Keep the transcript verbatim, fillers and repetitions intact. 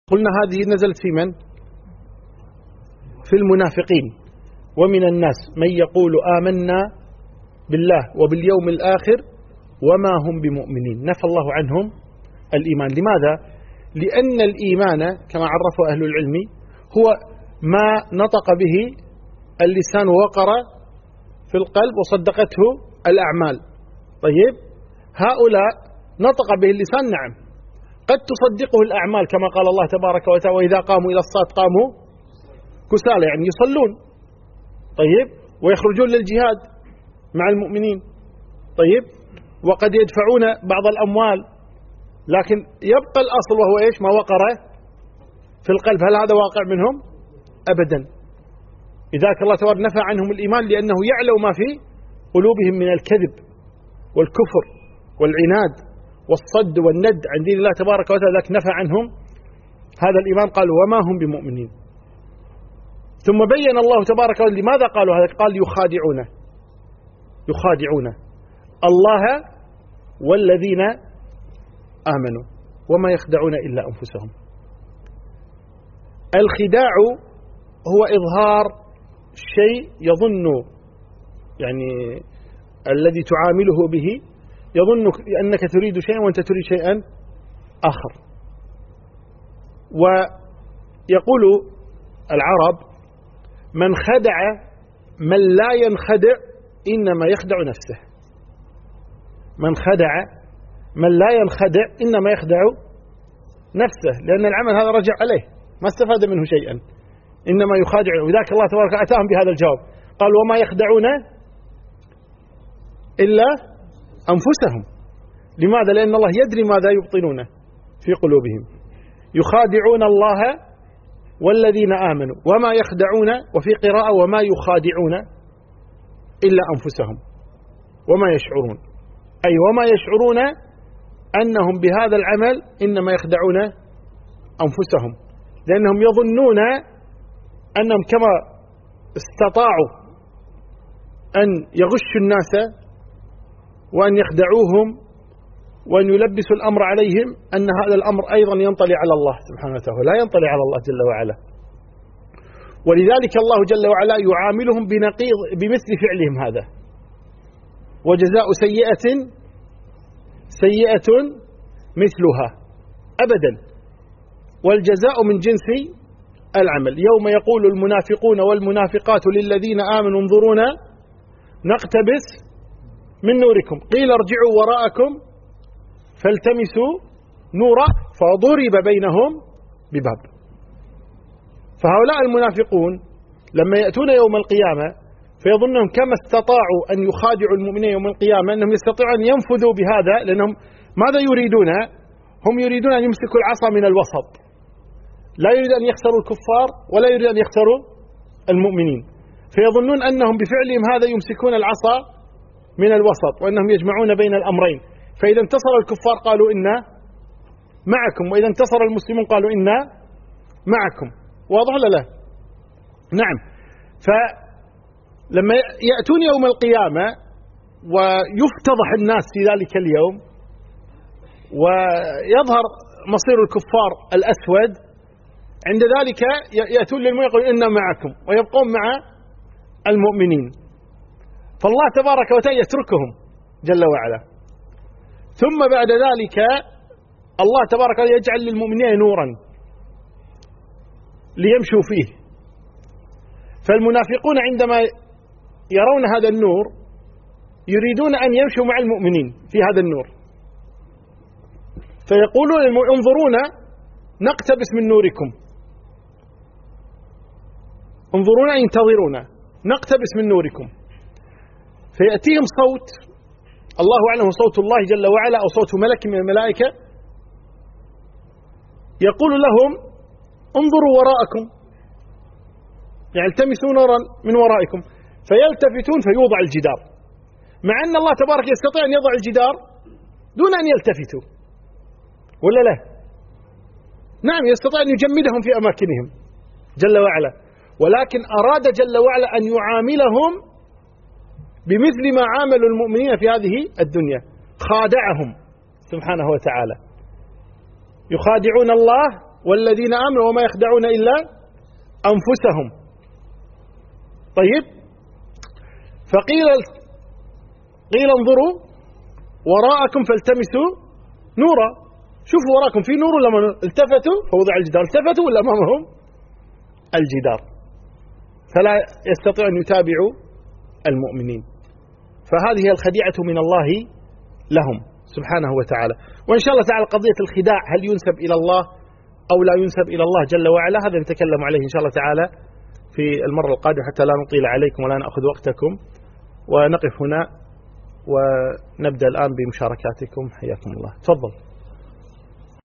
قلنا هذه نزلت في من؟ في المنافقين. ومن الناس من يقول آمنا بالله وباليوم الآخر وما هم بمؤمنين. نفى الله عنهم الإيمان. لماذا؟ لأن الإيمان كما عرفه أهل العلم هو ما نطق به اللسان ووقر في القلب وصدقته الأعمال. طيب، هؤلاء نطق به اللسان، نعم، قد تصدقه الأعمال كما قال الله تبارك وتعالى: وإذا قاموا إلى الصلاة قاموا كسالى، يعني يصلون، طيب، ويخرجون للجهاد مع المؤمنين، طيب، وقد يدفعون بعض الأموال، لكن يبقى الأصل وهو إيش؟ ما وقر في القلب. هل هذا واقع منهم؟ أبدا. لذلك الله تبارك نفى عنهم الإيمان لأنه يعلم ما في قلوبهم من الكذب والكفر والعناد والصد والند عن دين الله تبارك وتعالى، ذاك نفى عنهم هذا الإيمان، قال وما هم بمؤمنين. ثم بين الله تبارك وتعالى لماذا قالوا هذا، قال يخادعون يخادعون الله والذين آمنوا وما يخدعون إلا أنفسهم. الخداع هو إظهار شيء يظن يعني الذي تعامله به يظن أنك تريد شيئا وأنت تريد شيئا آخر. ويقول العرب: من خدع من لا ينخدع إنما يخدع نفسه. من خدع من لا ينخدع إنما يخدع نفسه، لأن العمل هذا رجع عليه، ما استفاد منه شيئا، إنما يخادع. وذاك الله تبارك أتاهم بهذا الجواب، قال وما يخدعون إلا أنفسهم. لماذا؟ لأن الله يدري ماذا يبطنون في قلوبهم. يخادعون الله والذين آمنوا وما يخدعون، وفي قراءة وما يخادعون إلا أنفسهم وما يشعرون، أي وما يشعرون أنهم بهذا العمل إنما يخدعون أنفسهم، لأنهم يظنون أنهم كما استطاعوا أن يغشوا الناس وأن يخدعوهم وأن يلبسوا الأمر عليهم، أن هذا الأمر أيضا ينطلي على الله سبحانه وتعالى، لا ينطلي على الله جل وعلا. ولذلك الله جل وعلا يعاملهم بنقيض بمثل فعلهم هذا: وجزاء سيئة سيئة مثلها أبدا، والجزاء من جنس العمل. يوم يقول المنافقون والمنافقات للذين آمنوا انظرونا نقتبس من نوركم قيل ارجعوا وراءكم فالتمسوا نورا فضرب بينهم بباب. فهؤلاء المنافقون لما يأتون يوم القيامة فيظنهم كما استطاعوا أن يخادعوا المؤمنين يوم القيامة أنهم يستطيعون أن ينفذوا بهذا، لأنهم ماذا يريدون؟ هم يريدون أن يمسكوا العصا من الوسط، لا يريد أن يخسروا الكفار ولا يريد أن يخسروا المؤمنين، فيظنون أنهم بفعلهم هذا يمسكون العصا من الوسط وأنهم يجمعون بين الأمرين. فإذا انتصر الكفار قالوا إنا معكم، وإذا انتصر المسلمون قالوا إنا معكم. واضح ولا لا؟ نعم. فلما يأتون يوم القيامة ويفتضح الناس في ذلك اليوم ويظهر مصير الكفار الأسود، عند ذلك يأتون للمؤمنين يقولون إنا معكم ويبقون مع المؤمنين، فالله تبارك وتعالى يتركهم جل وعلا. ثم بعد ذلك الله تبارك وتعالى يجعل للمؤمنين نورا ليمشوا فيه. فالمنافقون عندما يرون هذا النور يريدون أن يمشوا مع المؤمنين في هذا النور، فيقولون انظرونا نقتبس من نوركم، انظرونا انتظرونا نقتبس من نوركم. فيأتيهم صوت، الله أعلم صوت الله جل وعلا أو صوت ملك من الملائكة، يقول لهم انظروا وراءكم، يعني التمسوا نورا من ورائكم، فيلتفتون فيوضع الجدار، مع أن الله تبارك يستطيع أن يضع الجدار دون أن يلتفتوا، ولا لا؟ نعم، يستطيع أن يجمدهم في أماكنهم جل وعلا، ولكن أراد جل وعلا أن يعاملهم بمثل ما عاملوا المؤمنين في هذه الدنيا، خادعهم سبحانه وتعالى. يخادعون الله والذين آمنوا وما يخدعون إلا أنفسهم. طيب، فقيل قيل انظروا وراءكم فالتمسوا نورا. شوفوا وراءكم في نور ولا ما؟ التفتوا فوضع الجدار، التفتوا ولا أمامهم الجدار، فلا يستطيع أن يتابعوا المؤمنين. فهذه هي الخديعة من الله لهم سبحانه وتعالى. وإن شاء الله تعالى قضية الخداع هل ينسب إلى الله أو لا ينسب إلى الله جل وعلا، هذا نتكلم عليه إن شاء الله تعالى في المرة القادمة حتى لا نطيل عليكم ولا نأخذ وقتكم. ونقف هنا ونبدأ الآن بمشاركاتكم. حياكم الله، تفضل.